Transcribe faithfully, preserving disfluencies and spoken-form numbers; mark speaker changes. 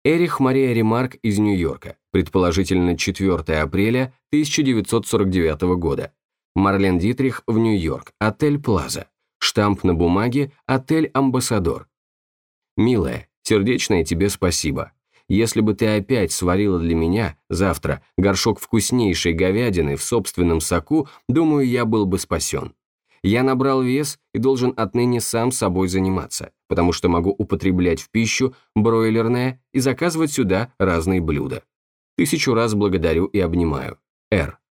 Speaker 1: Эрих Мария Ремарк из Нью-Йорка, предположительно четвёртого апреля тысяча девятьсот сорок девятого года. Марлен Дитрих в Нью-Йорк, отель Плаза. Штамп на бумаге, отель Амбассадор. Милая, сердечное тебе спасибо. Если бы ты опять сварила для меня завтра горшок вкуснейшей говядины в собственном соку, думаю, я был бы спасен. Я набрал вес и должен отныне сам собой заниматься, потому что могу употреблять в пищу бройлерное и заказывать сюда разные блюда. Тысячу раз благодарю и обнимаю. Р.